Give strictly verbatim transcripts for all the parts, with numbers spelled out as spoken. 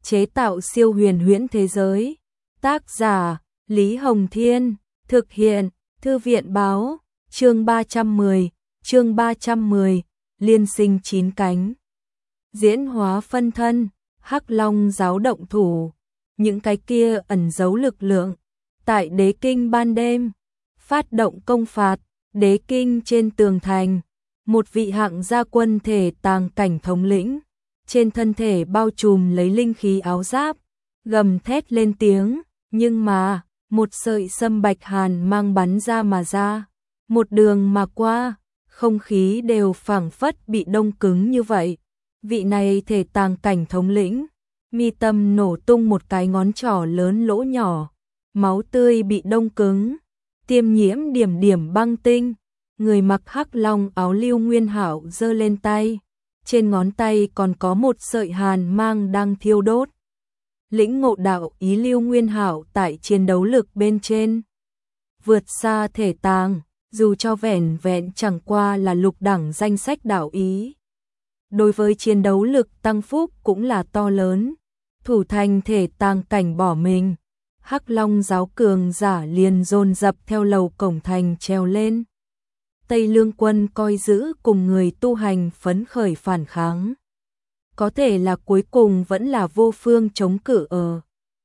chế tạo siêu huyền huyễn thế giới. Tác giả Lý Hồng Thiên, thực hiện Thư viện Báo, chương ba trăm mười, chương ba trăm mười, Liên sinh chín cánh. Diễn hóa phân thân, Hắc Long giáo động thủ, những cái kia ẩn giấu lực lượng. Tại đế kinh ban đêm, phát động công phạt, đế kinh trên tường thành, một vị hạng gia quân thể tàng cảnh thống lĩnh, trên thân thể bao trùm lấy linh khí áo giáp, gầm thét lên tiếng, nhưng mà, một sợi sâm bạch hàn mang bắn ra mà ra, một đường mà qua, không khí đều phảng phất bị đông cứng như vậy. Vị này thể tàng cảnh thống lĩnh, mi tâm nổ tung một cái ngón trỏ lớn lỗ nhỏ, máu tươi bị đông cứng, tiêm nhiễm điểm điểm băng tinh. Người mặc hắc long áo Lưu Nguyên Hạo giơ lên tay, trên ngón tay còn có một sợi hàn mang đang thiêu đốt. Lĩnh ngộ đạo ý Lưu Nguyên Hạo tại chiến đấu lực bên trên vượt xa thể tàng, dù cho vẻn vẹn chẳng qua là lục đẳng danh sách đạo ý. Đối với chiến đấu lực tăng phúc cũng là to lớn, thủ thành thể tàng cảnh bỏ mình, Hắc Long giáo cường giả liền dồn dập theo lầu cổng thành treo lên. Tây Lương quân coi giữ cùng người tu hành phấn khởi phản kháng. Có thể là cuối cùng vẫn là vô phương chống cự ở.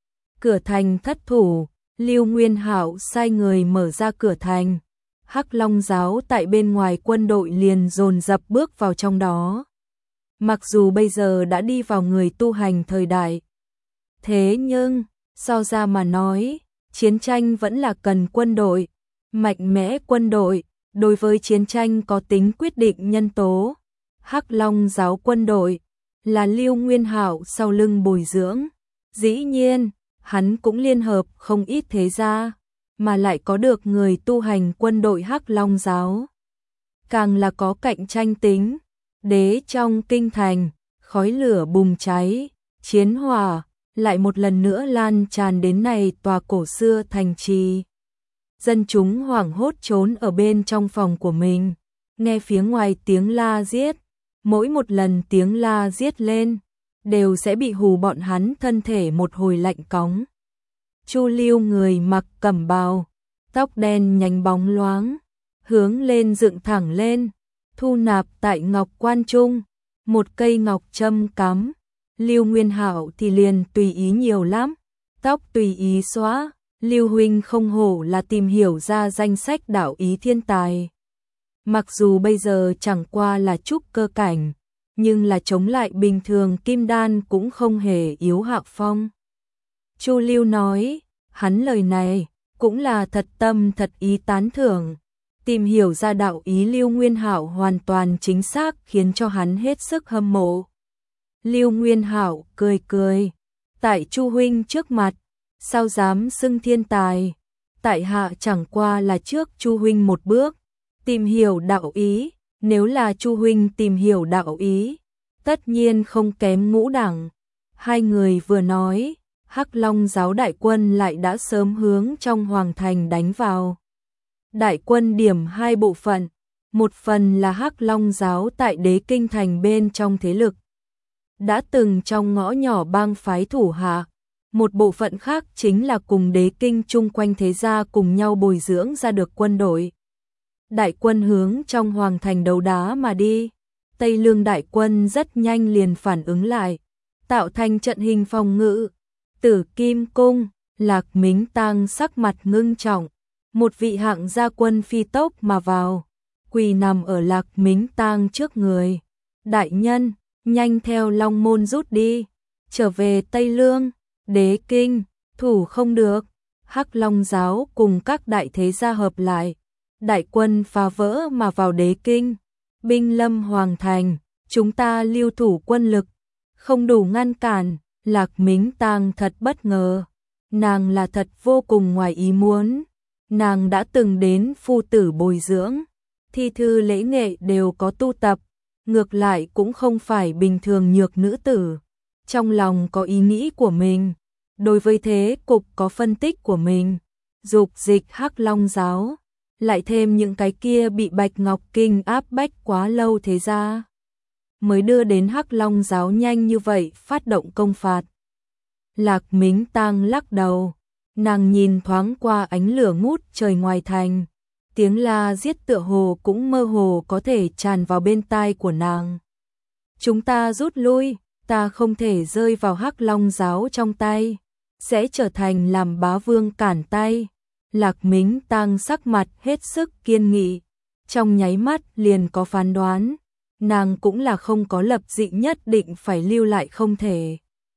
Cửa thành thất thủ, Lưu Nguyên Hạo sai người mở ra cửa thành. Hắc Long giáo tại bên ngoài quân đội liền dồn dập bước vào trong đó. Mặc dù bây giờ đã đi vào người tu hành thời đại, thế nhưng, so ra mà nói, chiến tranh vẫn là cần quân đội, mạnh mẽ quân đội, đối với chiến tranh có tính quyết định nhân tố. Hắc Long giáo quân đội là Lưu Nguyên Hạo sau lưng bồi dưỡng, dĩ nhiên, hắn cũng liên hợp không ít thế gia, mà lại có được người tu hành quân đội Hắc Long giáo. Càng là có cạnh tranh tính, đế trong kinh thành, khói lửa bùng cháy, chiến hỏa lại một lần nữa lan tràn đến này tòa cổ xưa thành trì. Dân chúng hoảng hốt trốn ở bên trong phòng của mình, nghe phía ngoài tiếng la giết, mỗi một lần tiếng la giết lên, đều sẽ bị hù bọn hắn thân thể một hồi lạnh cóng. Chu Lưu người mặc cẩm bào, tóc đen nhánh bóng loáng, hướng lên dựng thẳng lên, thu nạp tại ngọc quan trung, một cây ngọc châm cắm. Lưu Nguyên Hạo thì liền tùy ý nhiều lắm, tóc tùy ý xóa. Lưu huynh không hổ là tìm hiểu ra danh sách đạo ý thiên tài. Mặc dù bây giờ chẳng qua là trúc cơ cảnh, nhưng là chống lại bình thường kim đan cũng không hề yếu hạ phong. Chu Lưu nói, hắn lời này cũng là thật tâm thật ý tán thưởng. Tìm hiểu ra đạo ý Lưu Nguyên Hạo hoàn toàn chính xác khiến cho hắn hết sức hâm mộ. Lưu Nguyên Hạo cười cười, tại Chu huynh trước mặt, sao dám xưng thiên tài, tại hạ chẳng qua là trước Chu huynh một bước, tìm hiểu đạo ý, nếu là Chu huynh tìm hiểu đạo ý, tất nhiên không kém ngũ đẳng. Hai người vừa nói, Hắc Long giáo đại quân lại đã sớm hướng trong hoàng thành đánh vào. Đại quân điểm hai bộ phận, một phần là Hắc Long giáo tại đế kinh thành bên trong thế lực, đã từng trong ngõ nhỏ bang phái thủ hạ. Một bộ phận khác chính là cùng đế kinh chung quanh thế gia cùng nhau bồi dưỡng ra được quân đội. Đại quân hướng trong hoàng thành đấu đá mà đi. Tây Lương đại quân rất nhanh liền phản ứng lại, tạo thành trận hình phòng ngự. Tử Kim Cung, Lạc Mính Tang sắc mặt ngưng trọng, một vị hạng gia quân phi tốc mà vào, quỳ nằm ở Lạc Mính Tang trước người. Đại nhân, nhanh theo Long Môn rút đi, trở về Tây Lương. Đế kinh, thủ không được. Hắc Long giáo cùng các đại thế gia hợp lại, đại quân phá vỡ mà vào đế kinh. Binh lâm hoàng thành, chúng ta lưu thủ quân lực, không đủ ngăn cản. Lạc Mính Tang thật bất ngờ, nàng là thật vô cùng ngoài ý muốn. Nàng đã từng đến phu tử bồi dưỡng, thi thư lễ nghệ đều có tu tập, ngược lại cũng không phải bình thường nhược nữ tử. Trong lòng có ý nghĩ của mình, đối với thế cục có phân tích của mình, dục dịch Hắc Long giáo, lại thêm những cái kia bị Bạch Ngọc Kinh áp bách quá lâu thế ra, mới đưa đến Hắc Long giáo nhanh như vậy phát động công phạt. Lạc Mính Tang lắc đầu, nàng nhìn thoáng qua ánh lửa ngút trời ngoài thành, tiếng la giết tựa hồ cũng mơ hồ có thể tràn vào bên tai của nàng. Chúng ta rút lui, ta không thể rơi vào Hắc Long giáo trong tay, sẽ trở thành làm bá vương cản tay. Lạc Mính Tang sắc mặt hết sức kiên nghị, trong nháy mắt liền có phán đoán, nàng cũng là không có lập dị nhất định phải lưu lại không thể.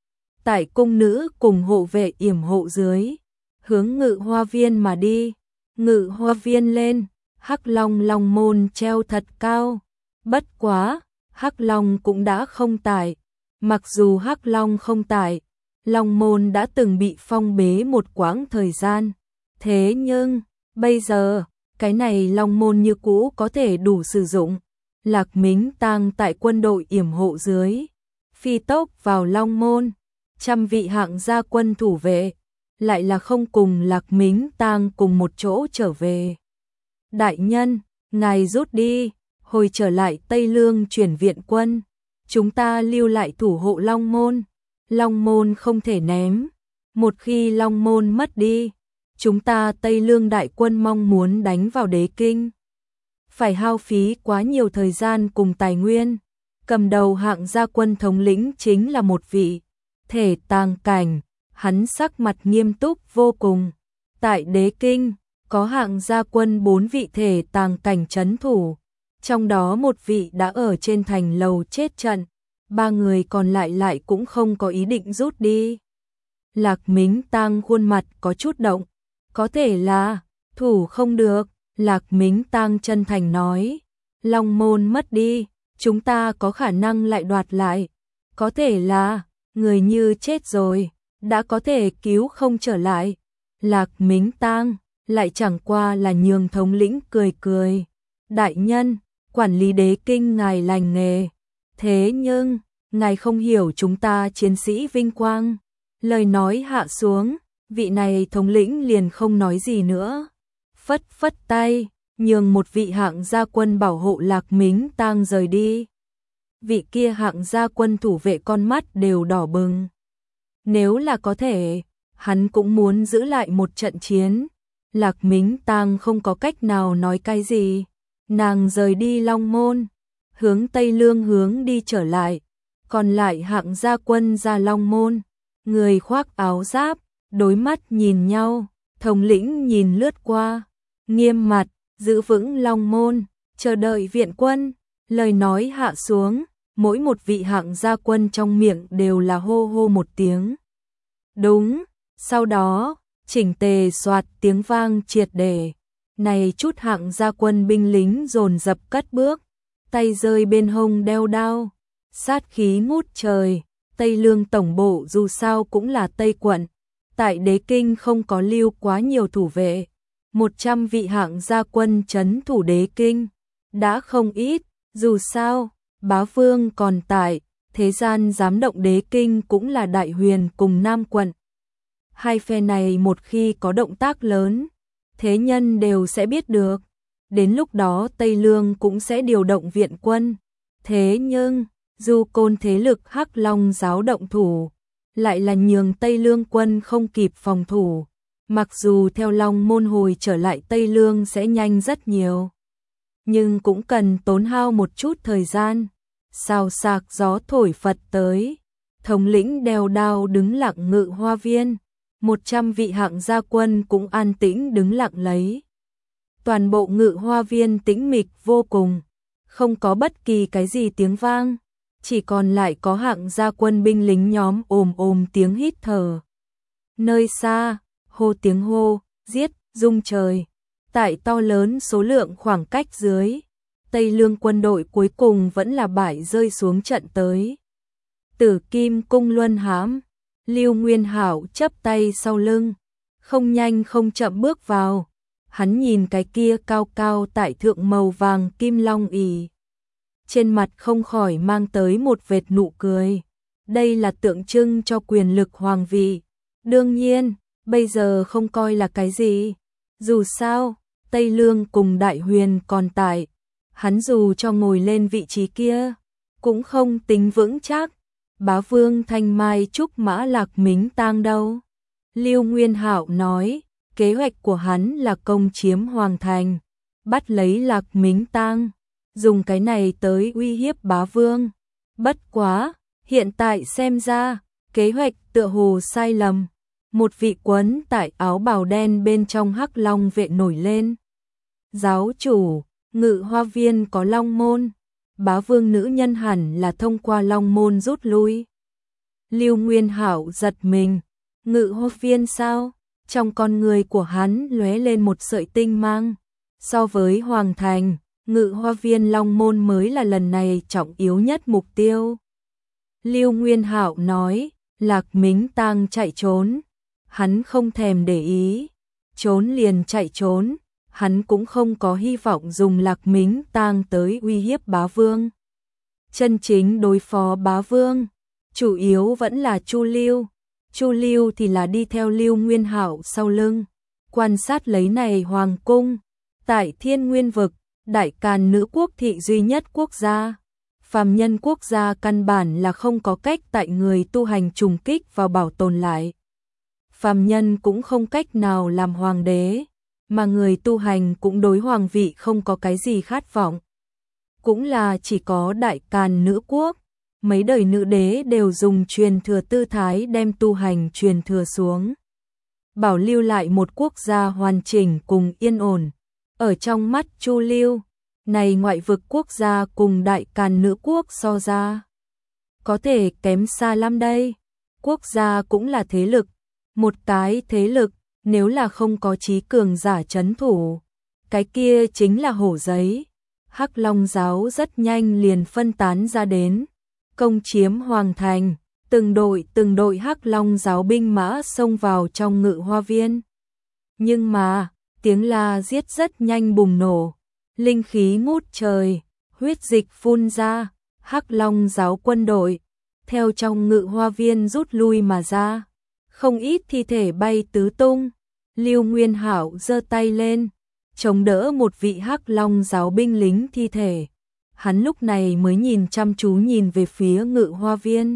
Tại cung nữ cùng hộ vệ yểm hộ dưới, hướng Ngự Hoa Viên mà đi. Ngự Hoa Viên lên, Hắc Long Long môn treo thật cao, bất quá, Hắc Long cũng đã không tại. Mặc dù Hắc Long không tại, Long môn đã từng bị phong bế một quãng thời gian. Thế nhưng, bây giờ, cái này Long môn như cũ có thể đủ sử dụng. Lạc Mính Tang tại quân đội yểm hộ dưới, phi tốc vào Long môn, trăm vị hạng gia quân thủ vệ, lại là không cùng Lạc Mính Tang cùng một chỗ trở về. Đại nhân, ngài rút đi, hồi trở lại Tây Lương chuyển viện quân, chúng ta lưu lại thủ hộ Long môn. Long môn không thể ném, một khi Long môn mất đi, chúng ta Tây Lương đại quân mong muốn đánh vào Đế Kinh, phải hao phí quá nhiều thời gian cùng tài nguyên. Cầm đầu hạng gia quân thống lĩnh chính là một vị thể tàng cảnh, hắn sắc mặt nghiêm túc vô cùng. Tại Đế Kinh, có hạng gia quân bốn vị thể tàng cảnh trấn thủ, trong đó một vị đã ở trên thành lầu chết trận, ba người còn lại lại cũng không có ý định rút đi. Lạc Mính Tang khuôn mặt có chút động, có thể là thủ không được. Lạc Mính Tang chân thành nói, Long môn mất đi, chúng ta có khả năng lại đoạt lại, có thể là người như chết rồi, đã có thể cứu không trở lại. Lạc Mính Tang lại chẳng qua là nhường thống lĩnh cười cười, đại nhân, quản lý Đế Kinh ngài lành nghề, thế nhưng ngài không hiểu chúng ta chiến sĩ vinh quang. Lời nói hạ xuống, vị này thống lĩnh liền không nói gì nữa, phất phất tay, nhường một vị hạng gia quân bảo hộ Lạc Mính Tang rời đi. Vị kia hạng gia quân thủ vệ con mắt đều đỏ bừng. Nếu là có thể, hắn cũng muốn giữ lại một trận chiến. Lạc Mính Tang không có cách nào nói cái gì, nàng rời đi Long môn, hướng Tây Lương hướng đi trở lại. Còn lại hạng gia quân ra Long môn, người khoác áo giáp, đối mắt nhìn nhau, thống lĩnh nhìn lướt qua, nghiêm mặt, giữ vững Long môn, chờ đợi viện quân. Lời nói hạ xuống, mỗi một vị hạng gia quân trong miệng đều là hô hô một tiếng. Đúng, sau đó, chỉnh tề soạt tiếng vang triệt để. Này chút hạng gia quân binh lính dồn dập cất bước, tay rơi bên hông đeo đao, sát khí ngút trời. Tây Lương tổng bộ dù sao cũng là Tây quận, tại Đế Kinh không có lưu quá nhiều thủ vệ, một trăm vị hạng gia quân trấn thủ Đế Kinh đã không ít. Dù sao, bá vương còn tại, thế gian dám động Đế Kinh cũng là Đại Huyền cùng Nam quận. Hai phe này một khi có động tác lớn, thế nhân đều sẽ biết được, đến lúc đó Tây Lương cũng sẽ điều động viện quân. Thế nhưng, dù côn thế lực Hắc Long giáo động thủ, lại là nhường Tây Lương quân không kịp phòng thủ. Mặc dù theo Long môn hồi trở lại Tây Lương sẽ nhanh rất nhiều, nhưng cũng cần tốn hao một chút thời gian. Xào xạc gió thổi phật tới, thống lĩnh đeo đao đứng lặng Ngự Hoa Viên, một trăm vị hạng gia quân cũng an tĩnh đứng lặng lấy. Toàn bộ Ngự Hoa Viên tĩnh mịch vô cùng, không có bất kỳ cái gì tiếng vang, chỉ còn lại có hạng gia quân binh lính nhóm ồm ồm tiếng hít thở. Nơi xa, hô tiếng hô, giết, rung trời. Tại to lớn số lượng khoảng cách dưới, Tây Lương quân đội cuối cùng vẫn là bại rơi xuống trận tới. Tử Kim cung luân hãm, Lưu Nguyên Hảo chắp tay sau lưng, không nhanh không chậm bước vào. Hắn nhìn cái kia cao cao tại thượng màu vàng kim long ỷ, trên mặt không khỏi mang tới một vệt nụ cười. Đây là tượng trưng cho quyền lực hoàng vị. Đương nhiên, bây giờ không coi là cái gì. Dù sao, Tây Lương cùng Đại Huyền còn tại, hắn dù cho ngồi lên vị trí kia, cũng không tính vững chắc. Bá vương thanh mai trúc mã Lạc Mính Tang đâu? Lưu Nguyên Hạo nói, kế hoạch của hắn là công chiếm hoàng thành, bắt lấy Lạc Mính Tang, dùng cái này tới uy hiếp bá vương. Bất quá, hiện tại xem ra, kế hoạch tựa hồ sai lầm. Một vị quấn tại áo bào đen bên trong Hắc Long vệ nổi lên. Giáo chủ, Ngự Hoa Viên có Long môn, bá vương nữ nhân hẳn là thông qua Long môn rút lui. Lưu Nguyên Hạo giật mình, Ngự Hoa Viên sao? Trong con người của hắn lóe lên một sợi tinh mang. So với hoàng thành, Ngự Hoa Viên Long môn mới là lần này trọng yếu nhất mục tiêu. Lưu Nguyên Hạo nói, Lạc Mính Tang chạy trốn, hắn không thèm để ý, trốn liền chạy trốn, hắn cũng không có hy vọng dùng Lạc Mính Tang tới uy hiếp bá vương. Chân chính đối phó bá vương, chủ yếu vẫn là Chu Lưu. Chu Lưu thì là đi theo Lưu Nguyên Hạo sau lưng, quan sát lấy này hoàng cung. Tại Thiên Nguyên vực, Đại Càn nữ quốc thị duy nhất quốc gia. Phàm nhân quốc gia căn bản là không có cách tại người tu hành trùng kích vào bảo tồn lại. Phàm nhân cũng không cách nào làm hoàng đế, mà người tu hành cũng đối hoàng vị không có cái gì khát vọng. Cũng là chỉ có Đại Càn nữ quốc, mấy đời nữ đế đều dùng truyền thừa tư thái đem tu hành truyền thừa xuống. Bảo lưu lại một quốc gia hoàn chỉnh cùng yên ổn. Ở trong mắt Chu Lưu, này ngoại vực quốc gia cùng Đại Càn nữ quốc so ra, có thể kém xa lắm đây. Quốc gia cũng là thế lực, một cái thế lực, nếu là không có trí cường giả trấn thủ, cái kia chính là hổ giấy. Hắc Long giáo rất nhanh liền phân tán ra đến, công chiếm hoàng thành, từng đội từng đội Hắc Long giáo binh mã xông vào trong Ngự Hoa Viên. Nhưng mà, tiếng la giết rất nhanh bùng nổ, linh khí ngút trời, huyết dịch phun ra, Hắc Long giáo quân đội theo trong Ngự Hoa Viên rút lui mà ra, không ít thi thể bay tứ tung. Lưu Nguyên Hạo giơ tay lên, chống đỡ một vị Hắc Long giáo binh lính thi thể. Hắn lúc này mới nhìn chăm chú nhìn về phía Ngự Hoa Viên,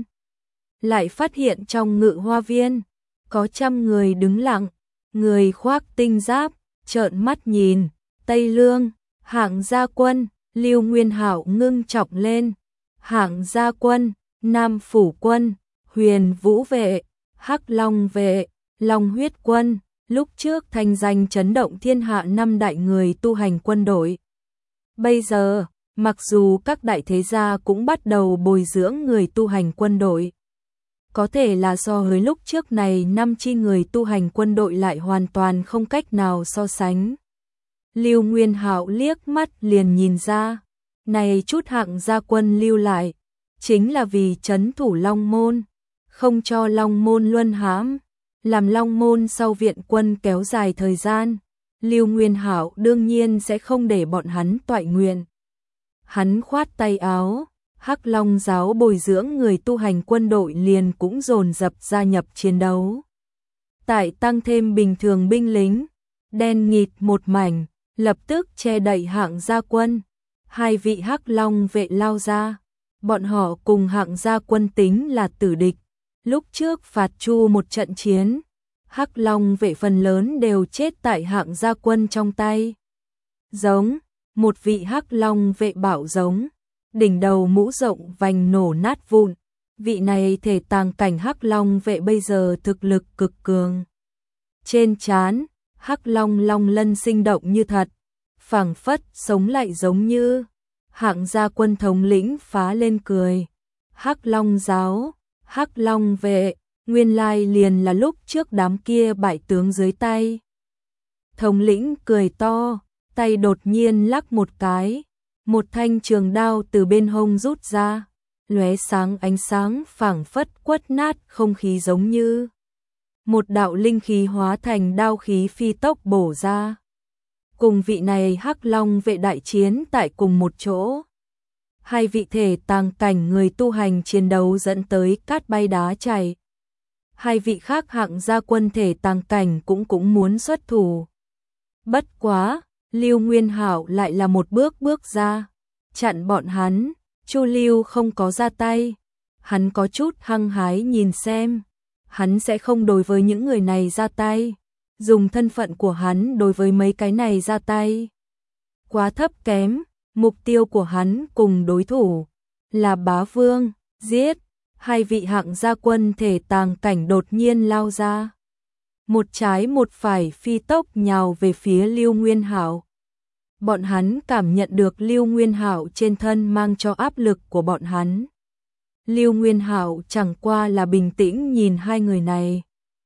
lại phát hiện trong Ngự Hoa Viên có trăm người đứng lặng, người khoác tinh giáp, trợn mắt nhìn. Tây Lương, Hạng Gia Quân. Lưu Nguyên Hạo ngưng trọng lên. Hạng Gia Quân, Nam Phủ Quân, Huyền Vũ Vệ, Hắc Long Vệ, Long Huyết Quân, lúc trước thanh danh chấn động thiên hạ năm đại người tu hành quân đội. Bây giờ, mặc dù các đại thế gia cũng bắt đầu bồi dưỡng người tu hành quân đội, có thể là so với lúc trước này năm chi người tu hành quân đội lại hoàn toàn không cách nào so sánh. Lưu Nguyên Hạo liếc mắt liền nhìn ra, này chút Hạng Gia Quân lưu lại, chính là vì trấn thủ Long Môn, không cho Long Môn luân hãm, làm Long Môn sau viện quân kéo dài thời gian. Lưu Nguyên Hạo đương nhiên sẽ không để bọn hắn toại nguyện. Hắn khoát tay áo, Hắc Long giáo bồi dưỡng người tu hành quân đội liền cũng dồn dập gia nhập chiến đấu. Tại tăng thêm bình thường binh lính, đen nghịt một mảnh, lập tức che đậy Hạng Gia Quân. Hai vị Hắc Long vệ lao ra, bọn họ cùng Hạng Gia Quân tính là tử địch. Lúc trước phạt Chu một trận chiến, Hắc Long vệ phần lớn đều chết tại Hạng Gia Quân trong tay. Giống, một vị Hắc Long vệ bảo giống, đỉnh đầu mũ rộng vành nổ nát vụn. Vị này thể tàng cảnh Hắc Long vệ bây giờ thực lực cực cường. Trên trán, Hắc Long long lân sinh động như thật, phảng phất sống lại giống như. Hạng Gia Quân thống lĩnh phá lên cười. Hắc Long giáo, Hắc Long vệ, nguyên lai liền là lúc trước đám kia bại tướng dưới tay. Thống lĩnh cười to, tay đột nhiên lắc một cái, một thanh trường đao từ bên hông rút ra, lóe sáng ánh sáng phảng phất quất nát không khí giống như. Một đạo linh khí hóa thành đao khí phi tốc bổ ra. Cùng vị này Hắc Long vệ đại chiến tại cùng một chỗ. Hai vị thể tàng cảnh người tu hành chiến đấu dẫn tới cát bay đá chảy. Hai vị khác Hạng Gia Quân thể tàng cảnh cũng cũng muốn xuất thủ. Bất quá, Lưu Nguyên Hạo lại là một bước bước ra, chặn bọn hắn. Chu Lưu không có ra tay. hắn có chút hăng hái nhìn xem, hắn sẽ không đối với những người này ra tay, dùng thân phận của hắn đối với mấy cái này ra tay. Quá thấp kém, mục tiêu của hắn cùng đối thủ là Bá Vương, giết, hai vị hạng gia quân thể tàng cảnh đột nhiên lao ra. Một trái một phải phi tốc nhào về phía Lưu Nguyên Hạo. Bọn hắn cảm nhận được Lưu Nguyên Hạo trên thân mang cho áp lực của bọn hắn. Lưu Nguyên Hạo chẳng qua là bình tĩnh nhìn hai người này.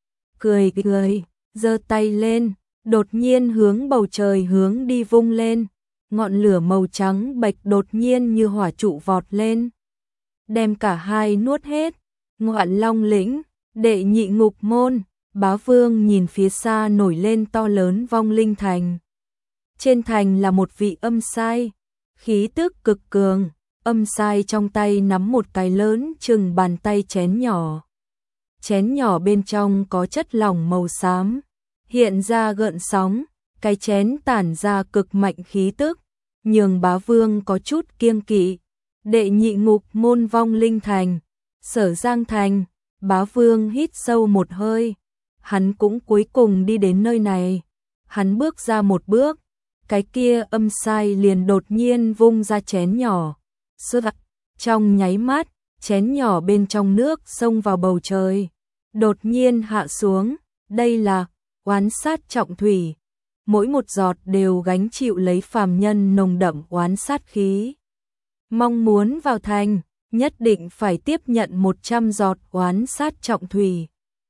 Cười cười, giơ tay lên, đột nhiên hướng bầu trời hướng đi vung lên. Ngọn lửa màu trắng bạch đột nhiên như hỏa trụ vọt lên. Đem cả hai nuốt hết. Ngoạn Long lĩnh, đệ nhị ngục môn, Bá Vương nhìn phía xa nổi lên to lớn vong linh thành. Trên thành là một vị âm sai, khí tức cực cường, âm sai trong tay nắm một cái lớn chừng bàn tay chén nhỏ. Chén nhỏ bên trong có chất lỏng màu xám, hiện ra gợn sóng, cái chén tản ra cực mạnh khí tức, nhường Bá Vương có chút kiêng kỵ. Đệ nhị ngục môn vong linh thành, Sở Giang thành, Bá Vương hít sâu một hơi, hắn cũng cuối cùng đi đến nơi này. Hắn bước ra một bước, cái kia âm sai liền đột nhiên vung ra chén nhỏ. Sơ trong nháy mắt, chén nhỏ bên trong nước xông vào bầu trời, đột nhiên hạ xuống. Đây là oán sát trọng thủy, mỗi một giọt đều gánh chịu lấy phàm nhân nồng đậm oán sát khí. Mong muốn vào thành, nhất định phải tiếp nhận một trăm giọt oán sát trọng thủy.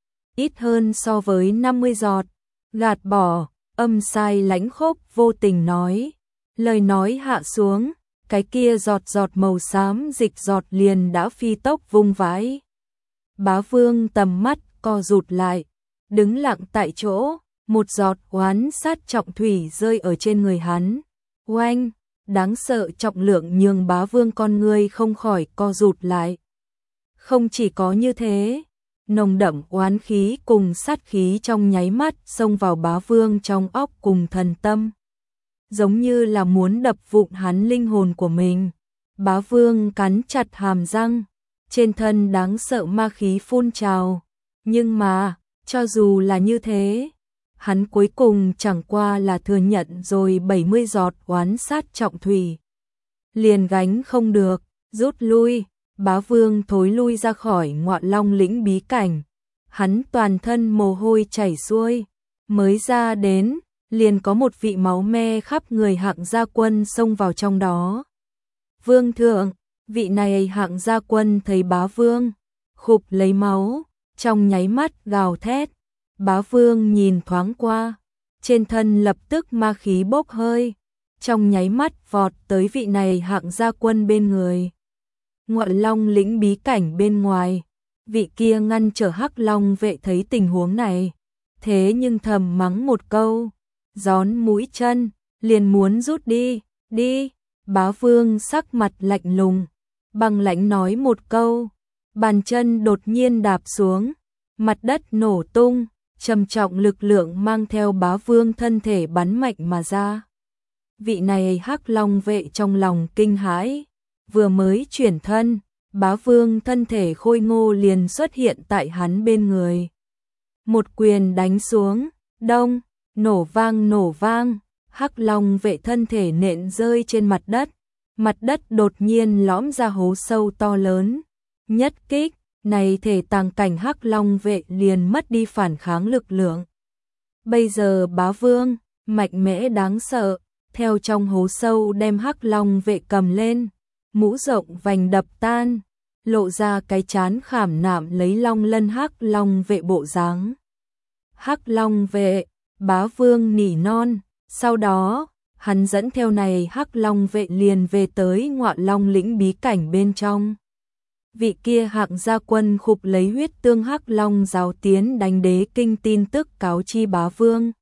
Ít hơn so với năm mươi giọt, gạt bỏ, âm sai lãnh khốc vô tình nói. Lời nói hạ xuống, cái kia giọt giọt màu xám dịch giọt liền đã phi tốc vung vãi. Bá Vương tầm mắt co rụt lại, đứng lặng tại chỗ, một giọt oán sát trọng thủy rơi ở trên người hắn. Oanh! Đáng sợ trọng lượng nhường Bá Vương con người không khỏi co rụt lại. Không chỉ có như thế, nồng đậm oán khí cùng sát khí trong nháy mắt xông vào Bá Vương trong óc cùng thần tâm. Giống như là muốn đập vụn hắn linh hồn của mình. Bá Vương cắn chặt hàm răng, trên thân đáng sợ ma khí phun trào. Nhưng mà, cho dù là như thế, hắn cuối cùng chẳng qua là thừa nhận rồi bảy mươi giọt oán sát trọng thủy. Liền gánh không được, rút lui, Bá Vương thối lui ra khỏi Ngoạn Long lĩnh bí cảnh. Hắn toàn thân mồ hôi chảy xuôi, mới ra đến, liền có một vị máu me khắp người hạng gia quân xông vào trong đó. Vương thượng, vị này hạng gia quân thấy Bá Vương, khụp lấy máu, trong nháy mắt gào thét. Bá Vương nhìn thoáng qua, trên thân lập tức ma khí bốc hơi, trong nháy mắt vọt tới vị này hạng gia quân bên người. Ngoạn Long lĩnh bí cảnh bên ngoài, vị kia ngăn trở Hắc Long vệ thấy tình huống này, thế nhưng thầm mắng một câu, gión mũi chân, liền muốn rút đi, đi. Bá Vương sắc mặt lạnh lùng, băng lãnh nói một câu, bàn chân đột nhiên đạp xuống, mặt đất nổ tung. Trầm trọng lực lượng mang theo Bá Vương thân thể bắn mạnh mà ra. Vị này Hắc Long vệ trong lòng kinh hãi, vừa mới chuyển thân, Bá Vương thân thể khôi ngô liền xuất hiện tại hắn bên người. Một quyền đánh xuống, đông, nổ vang nổ vang, Hắc Long vệ thân thể nện rơi trên mặt đất, mặt đất đột nhiên lõm ra hố sâu to lớn, nhất kích. Này thể tàng cảnh Hắc Long vệ liền mất đi phản kháng lực lượng. Bây giờ Bá Vương, mạnh mẽ đáng sợ, theo trong hố sâu đem Hắc Long vệ cầm lên, mũ rộng vành đập tan, lộ ra cái chán khảm nạm lấy long lân Hắc Long vệ bộ dáng. Hắc Long vệ, Bá Vương nỉ non, sau đó, hắn dẫn theo này Hắc Long vệ liền về tới Ngoạn Long lĩnh bí cảnh bên trong. Vị kia hạng gia quân khụp lấy huyết tương Hắc Long giáo tiến đánh đế kinh tin tức cáo chi Bá Vương.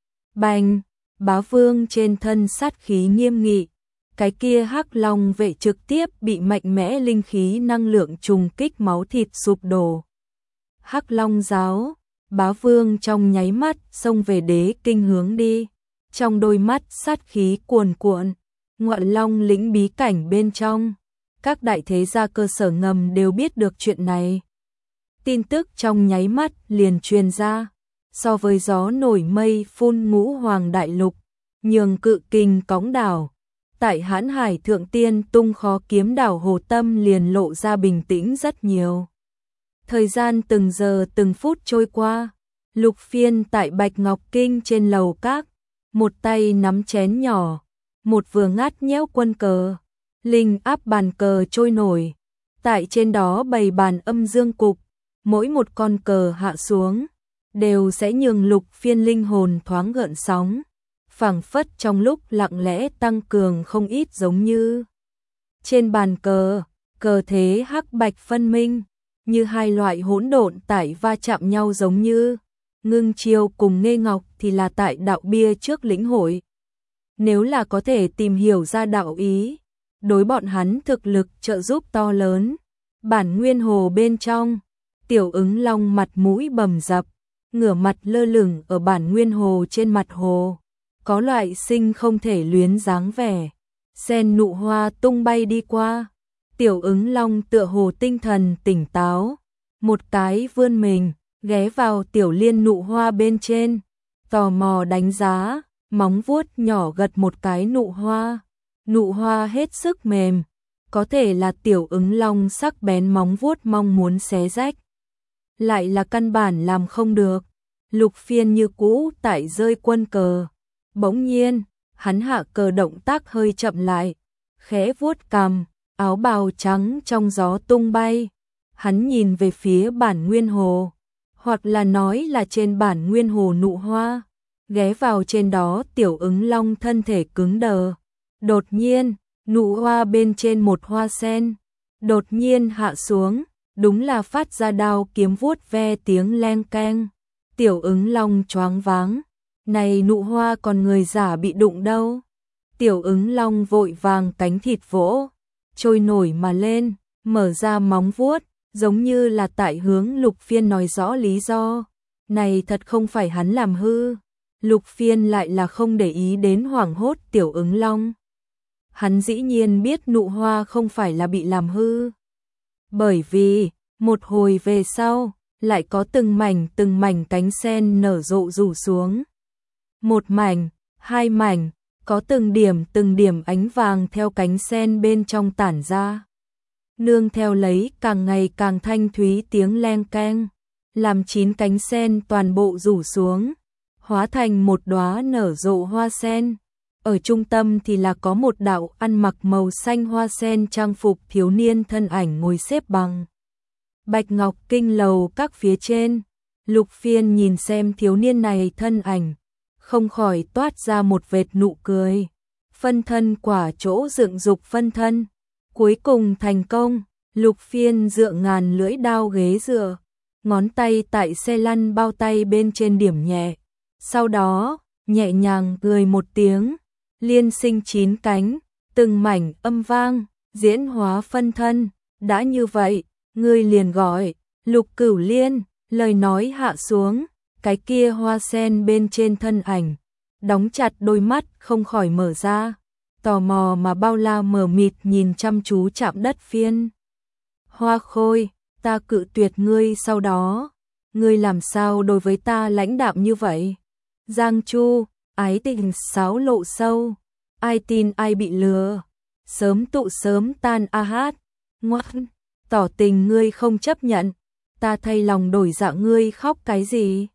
Bành, Bá Vương trên thân sát khí nghiêm nghị, cái kia Hắc Long vệ trực tiếp bị mạnh mẽ linh khí năng lượng trùng kích máu thịt sụp đổ. Hắc Long giáo, Bá Vương trong nháy mắt xông về đế kinh hướng đi, trong đôi mắt sát khí cuồn cuộn. Ngoạn Long lĩnh bí cảnh bên trong, các đại thế gia cơ sở ngầm đều biết được chuyện này. Tin tức trong nháy mắt liền truyền ra, so với gió nổi mây phun ngũ hoàng đại lục, nhường cự kình cõng đảo. Tại Hãn Hải Thượng Tiên tung khó kiếm đảo Hồ Tâm liền lộ ra bình tĩnh rất nhiều. Thời gian từng giờ từng phút trôi qua, Lục Phiên tại Bạch Ngọc Kinh trên lầu các, một tay nắm chén nhỏ, một vừa ngắt nhéo quân cờ, linh áp bàn cờ trôi nổi, tại trên đó bày bàn âm dương cục, mỗi một con cờ hạ xuống, đều sẽ nhường Lục Phiên linh hồn thoáng gợn sóng, phảng phất trong lúc lặng lẽ tăng cường không ít giống như. Trên bàn cờ, cờ thế hắc bạch phân minh, như hai loại hỗn độn tại va chạm nhau giống như. Ngưng Chiêu cùng Nghê Ngọc thì là tại đạo bia trước lĩnh hội. Nếu là có thể tìm hiểu ra đạo ý, đối bọn hắn thực lực trợ giúp to lớn. Bản nguyên hồ bên trong, Tiểu Ứng Long mặt mũi bầm dập, ngửa mặt lơ lửng ở bản nguyên hồ trên mặt hồ, có loại sinh không thể luyến dáng vẻ. Sen nụ hoa tung bay đi qua, Tiểu Ứng Long tựa hồ tinh thần tỉnh táo, một cái vươn mình, ghé vào tiểu liên nụ hoa bên trên, tò mò đánh giá, móng vuốt nhỏ gật một cái nụ hoa. Nụ hoa hết sức mềm, có thể là Tiểu Ứng Long sắc bén móng vuốt mong muốn xé rách, lại là căn bản làm không được. Lục Phiên như cũ tại rơi quân cờ, bỗng nhiên, hắn hạ cờ động tác hơi chậm lại, khẽ vuốt cằm, áo bào trắng trong gió tung bay. Hắn nhìn về phía bản nguyên hồ, hoặc là nói là trên bản nguyên hồ nụ hoa, ghé vào trên đó Tiểu Ứng Long thân thể cứng đờ. Đột nhiên, nụ hoa bên trên một hoa sen, đột nhiên hạ xuống, đúng là phát ra đao kiếm vuốt ve tiếng leng keng. Tiểu Ứng Long choáng váng, này nụ hoa còn người giả bị đụng đâu. Tiểu Ứng Long vội vàng cánh thịt vỗ, trôi nổi mà lên, mở ra móng vuốt, giống như là tại hướng Lục Phiên nói rõ lý do. Này thật không phải hắn làm hư. Lục Phiên lại là không để ý đến hoảng hốt Tiểu Ứng Long. Hắn dĩ nhiên biết nụ hoa không phải là bị làm hư. Bởi vì, một hồi về sau, lại có từng mảnh từng mảnh cánh sen nở rộ rủ xuống. Một mảnh, hai mảnh, có từng điểm từng điểm ánh vàng theo cánh sen bên trong tản ra. Nương theo lấy càng ngày càng thanh thúy tiếng leng keng, làm chín cánh sen toàn bộ rủ xuống, hóa thành một đóa nở rộ hoa sen. Ở trung tâm thì là có một đạo ăn mặc màu xanh hoa sen trang phục thiếu niên thân ảnh ngồi xếp bằng. Bạch Ngọc Kinh lầu các phía trên, Lục Phiên nhìn xem thiếu niên này thân ảnh, không khỏi toát ra một vệt nụ cười. Phân thân quả chỗ dựng dục phân thân, cuối cùng thành công. Lục Phiên dựa ngàn lưỡi đao ghế dựa, ngón tay tại xe lăn bao tay bên trên điểm nhẹ, sau đó nhẹ nhàng cười một tiếng, liên sinh chín cánh, từng mảnh âm vang, diễn hóa phân thân. Đã như vậy, ngươi liền gọi Lục Cửu Liên. Lời nói hạ xuống, cái kia hoa sen bên trên thân ảnh, đóng chặt đôi mắt không khỏi mở ra, tò mò mà bao la mờ mịt nhìn chăm chú chạm đất Phiên. Hoa Khôi, ta cự tuyệt ngươi sau đó, ngươi làm sao đối với ta lãnh đạm như vậy? Giang Chu, ái tình sáo lộ sâu, ai tin ai bị lừa, sớm tụ sớm tan a hát, ngoan, tỏ tình ngươi không chấp nhận, ta thay lòng đổi dạ ngươi khóc cái gì?